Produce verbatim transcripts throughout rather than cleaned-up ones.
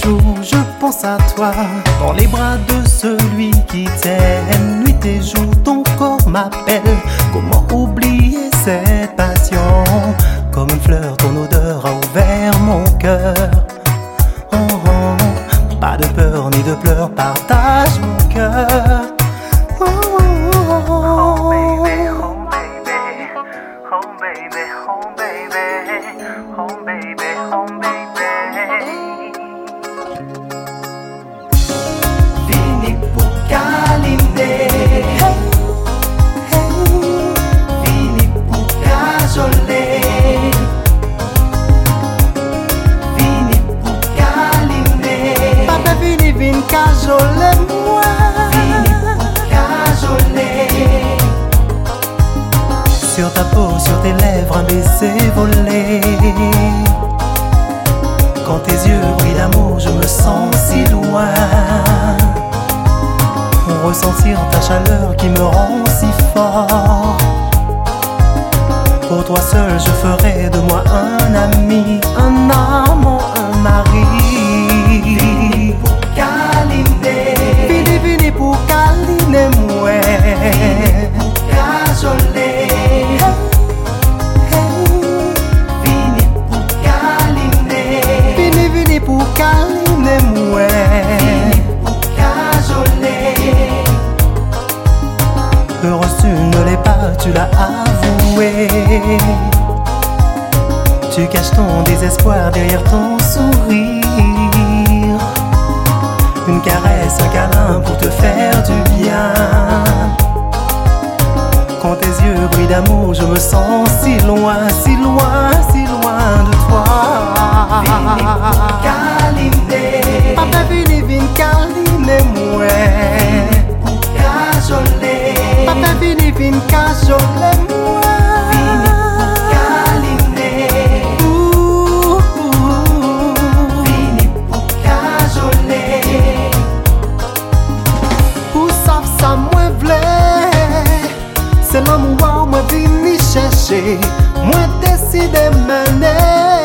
jours, je pense à toi, dans les bras de celui qui t'aime. Nuit et jour, ton corps m'appelle. Comment oublier cette passion? Comme une fleur, ton odeur a ouvert mon cœur. Oh, oh, pas de peur ni de pleurs, partage mon cœur. Oh, oh, oh, oh. Oh baby, oh baby, oh baby, oh baby, oh baby, oh baby. Vini pour câliner, vini pour cajoler, vini pour câliner. Papa vini, vini cajoler moi, vini pour cajoler. Sur ta peau, sur tes lèvres, un baiser volé. Quand tes yeux brillent d'amour, je me sens si loin. Ressentir ta chaleur qui me rend si fort. Pour toi seul, je ferai de moi un ami, un amant, un mari. Vini pour câliner, vini, vini pour câliner moi, pour cajoler. Vini pour câliner, vini, vini pour câliner moi, vini pour cajoler. Heureuse tu ne l'es pas, tu l'as avoué. Tu caches ton désespoir derrière ton sourire. Une caresse, un câlin pour te faire du bien. Quand tes yeux brillent d'amour, je me sens si loin, si loin, si loin de toi. Vini pour câliner, papa vini, vini câliner moi, pour cajoler. Papa vini, vini cajoler moi, vini pour câliner. Ouh, ouh, vini pour cajoler. Pour savoir ça moi v'lais, c'est l'amour moi vini chercher, moi décidé mener.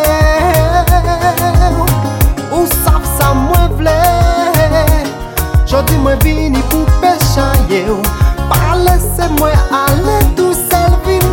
Ou sav ça moi v'lais, j'dis moi vini pour péchailler. Pas laisser moi aller tout seul vini